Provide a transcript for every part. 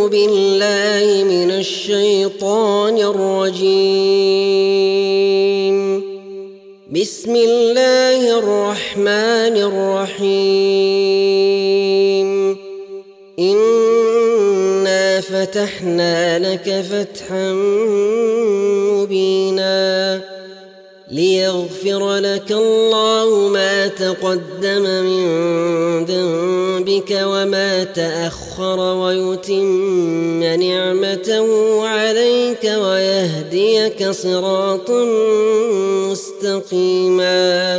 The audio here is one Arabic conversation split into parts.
بالله من الشيطان الرجيم. بسم الله الرحمن الرحيم. إنا فتحنا لك فتحا مبينا ليغفر لك الله ما تقدم من ذنبك وما تأخر ويتم نعمته عليك ويهديك صراطا مستقيما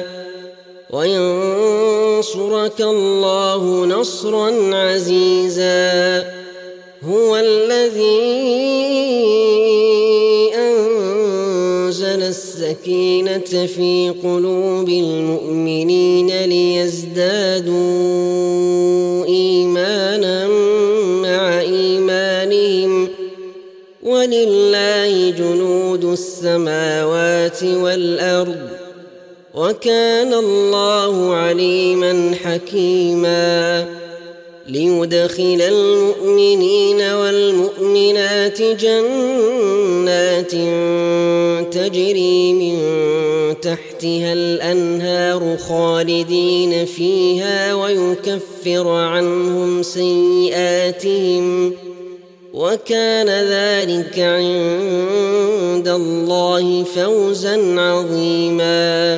وينصرك الله نصرا عزيزا. هو الذي أنزل السكينة في قلوب المؤمنين ليزدادوا إيمانا مع إيمانهم ولله جنود السماوات والأرض وكان الله عليما حكيما. ليدخل المؤمنين والمؤمنات جنات تجري من تحتها الأنهار خالدين فيها ويكفر عنهم سيئاتهم وكان ذلك عند الله فوزا عظيما.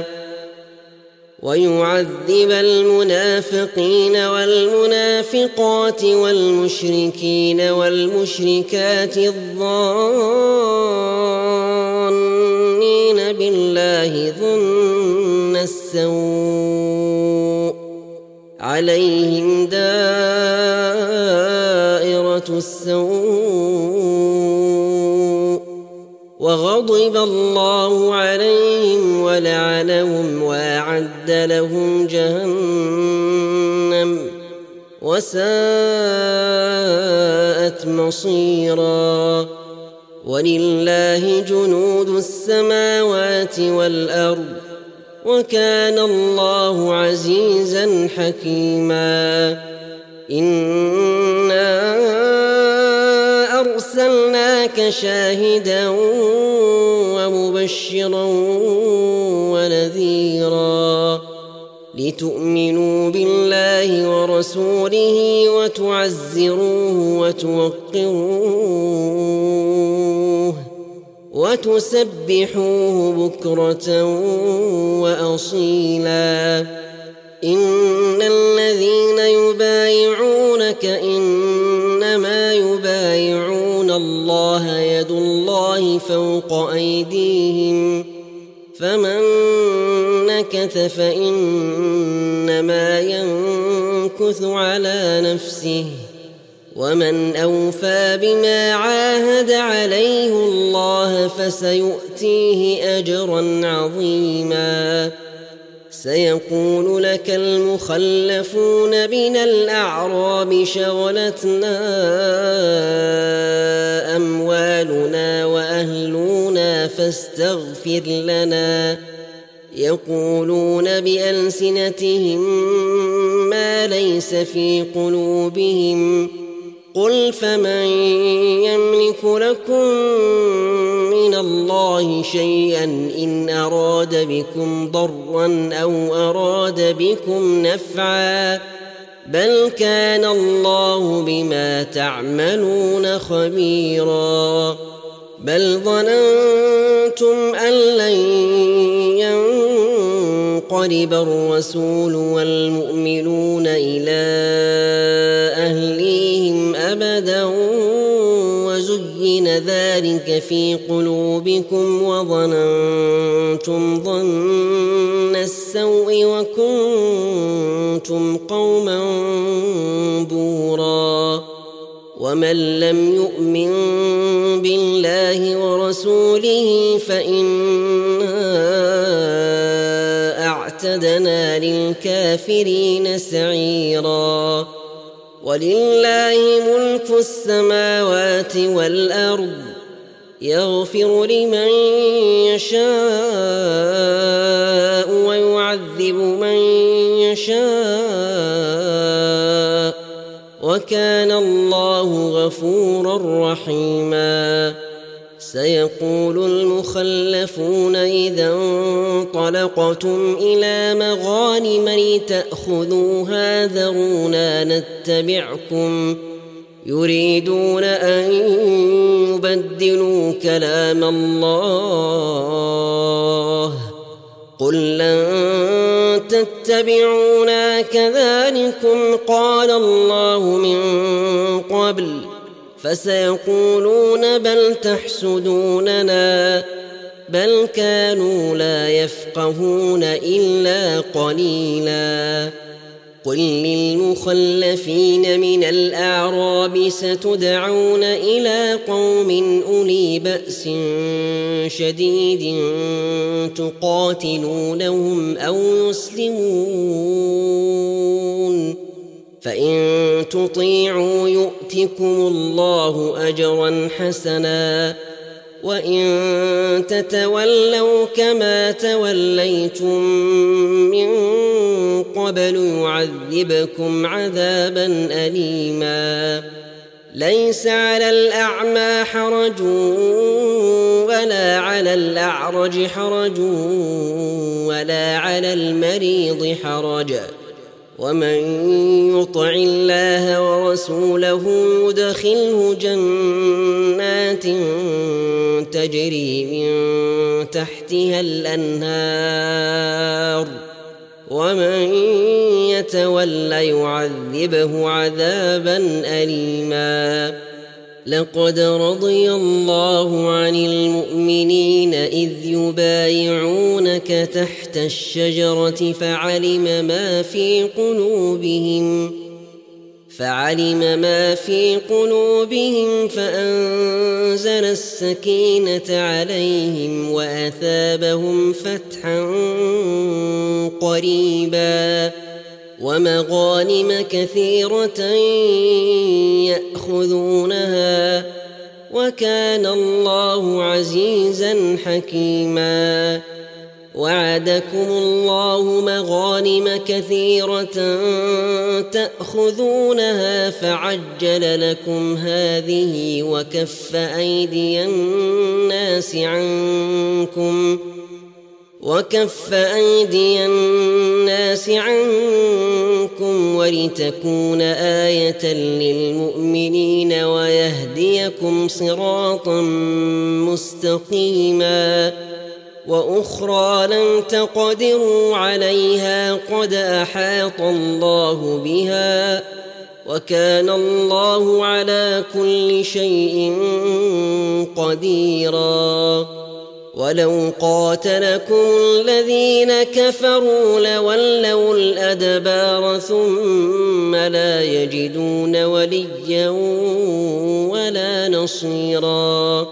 ويعذب المنافقين والمنافقات والمشركين والمشركات الظانين بالله ظن السوء عليهم دائرة السوء وغضب الله عليهم ولعنهم وأعد لهم جهنم وساءت مصيرا. ولله جنود السماوات والأرض وكان الله عزيزا حكيما. إنا أرسلناك شاهدا ومبشرا ونذيرا لتؤمنوا بالله ورسوله وتعزروه وتوقروه وتسبحوه بكرة وأصيلا. إن الذين يبايعونك إنما يبايعون الله يد الله فوق أيديهم فمن نكث فإنما ينكث على نفسه ومن أوفى بما عاهد عليه الله فسيؤتيه أجرا عظيما. سيقول لك المخلفون من الأعراب شغلتنا أموالنا وأهلنا فاستغفر لنا يقولون بألسنتهم ما ليس في قلوبهم قل فمن يملك لكم من الله شيئا إن أراد بكم ضرا أو أراد بكم نفعا بل كان الله بما تعملون خبيرا. بل ظننتم أن لن ينقلب الرسول والمؤمنون إلى أهليهم أبدا وزين ذلك في قلوبكم وظننتم ظن السوء وكنتم قوما بورا. ومن لم يؤمن بالله ورسوله فإنا أعتدنا للكافرين سعيرا. ولله ملك السماوات والأرض يغفر لمن يشاء ويعذب من يشاء وكان الله غفورا رحيما. سيقول المخلفون إذا انطلقتم إلى مغانم لتأخذوها ذرونا نتبعكم يريدون أن يبدلوا كلام الله قل لن تتبعونا كذلكم قال الله من قبل فسيقولون بل تحسدوننا بل كانوا لا يفقهون إلا قليلا. قل للمخلفين من الأعراب ستدعون إلى قوم أولي بأس شديد تقاتلونهم أو يسلمون فإن تطيعوا يؤتكم الله أجرا حسنا وإن تتولوا كما توليتم من قبل يعذبكم عذابا أليما. ليس على الأعمى حرج ولا على الأعرج حرج ولا على المريض حرج ومن يطع الله ورسوله يدخله جنات تجري من تحتها الأنهار ومن يتول يعذبه عذابا أليما. لقد رضي الله عن المؤمنين إذ يبايعونك تحت الشجرة فعلم ما في قلوبهم فأنزل السكينة عليهم وأثابهم فتحا قريبا ومغانم كثيرة يأخذونها وكان الله عزيزا حكيما. وعدكم الله مغانم كثيرة تأخذونها فعجل لكم هذه وكف أيدي الناس عنكم ولتكون آية للمؤمنين ويهديكم صراطا مستقيما. وأخرى لم تقدروا عليها قد أحاط الله بها وكان الله على كل شيء قديرا. ولو قاتلكم الذين كفروا لولوا الأدبار ثم لا يجدون وليا ولا نصيرا.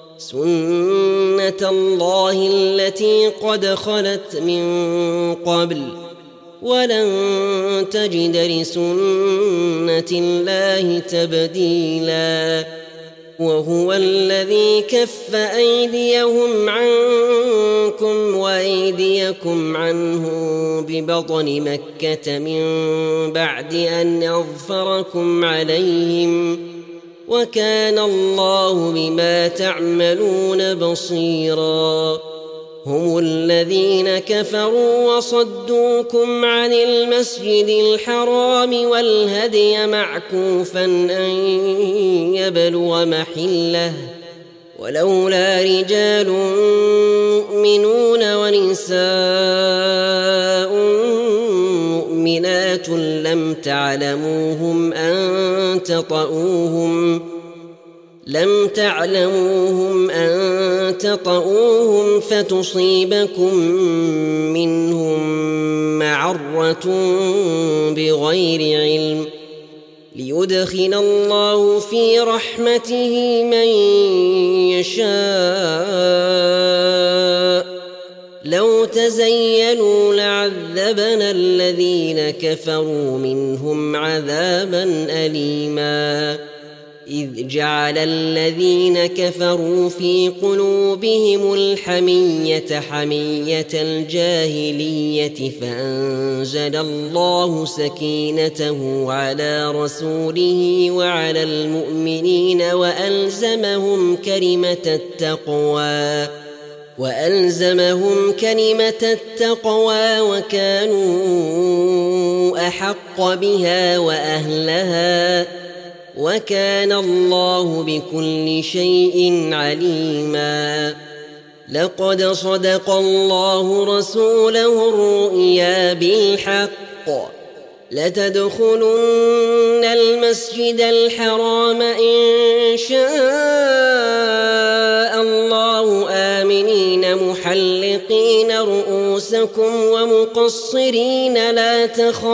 سنة الله التي قد خلت من قبل ولن تجد لسنة الله تبديلا. وهو الذي كف أيديهم عنكم وأيديكم عنهم ببطن مكة من بعد أن أظفركم عليهم وكان الله بما تعملون بصيرا. هم الذين كفروا وصدوكم عن المسجد الحرام والهدي معكوفا أن يبلغ محله ولولا رجال مؤمنون ونساء مؤمنات لم تعلموهم أن تطؤوهم فتصيبكم منهم معرة بغير علم ليدخل الله في رحمته من يشاء. لو تزيلوا لعذبنا الذين كفروا منهم عذابا أليما. إذ جعل الذين كفروا في قلوبهم الحمية حمية الجاهلية فأنزل الله سكينته على رسوله وعلى المؤمنين وألزمهم كلمة التقوى وكانوا أحق بها وأهلها وكان الله بكل شيء عليما. لقد صدق الله رسوله الرؤيا بالحق لتدخلن المسجد الحرام إن شاء الله آمنين محلقين رؤوسكم ومقصرين لا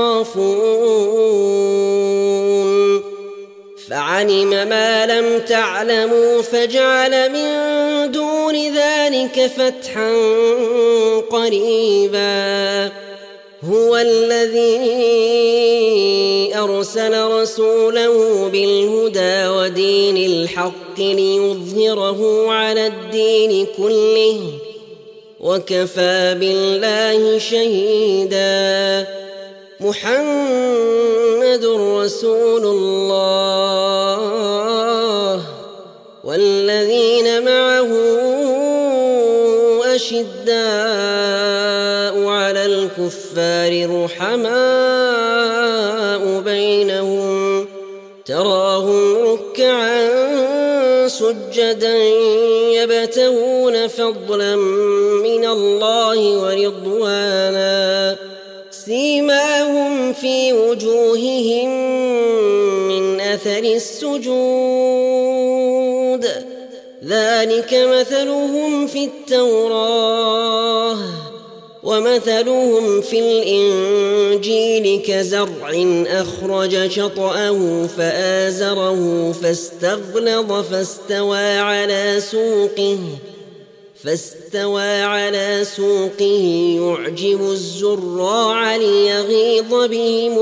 تخافون فعلم ما لم تعلموا فجعل من دون ذلك فتحا قريبا. هو الذي أرسل رسوله بالهدى ودين الحق ليظهره على الدين كله وكفى بالله شهيدا. محمد رسول الله والذين معه أشداء على الكفار رحماء بينهم تراهم ركعا سجدا يبتغون فضلا من الله ورضوانا سيماهم في وجوههم من أثر السجود ذلك مثلهم في التوراة ومثلهم في الإنجيل كزرع أخرج شطأه فآزره فاستوى على سوقه يعجب الزراع ليغيظ بهم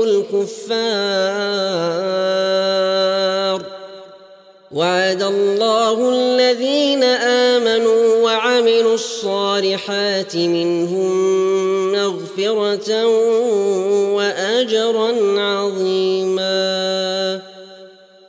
الكفار. وعد الله الذين آمنوا وعملوا الصالحات منهم مغفرة وأجرا عظيما.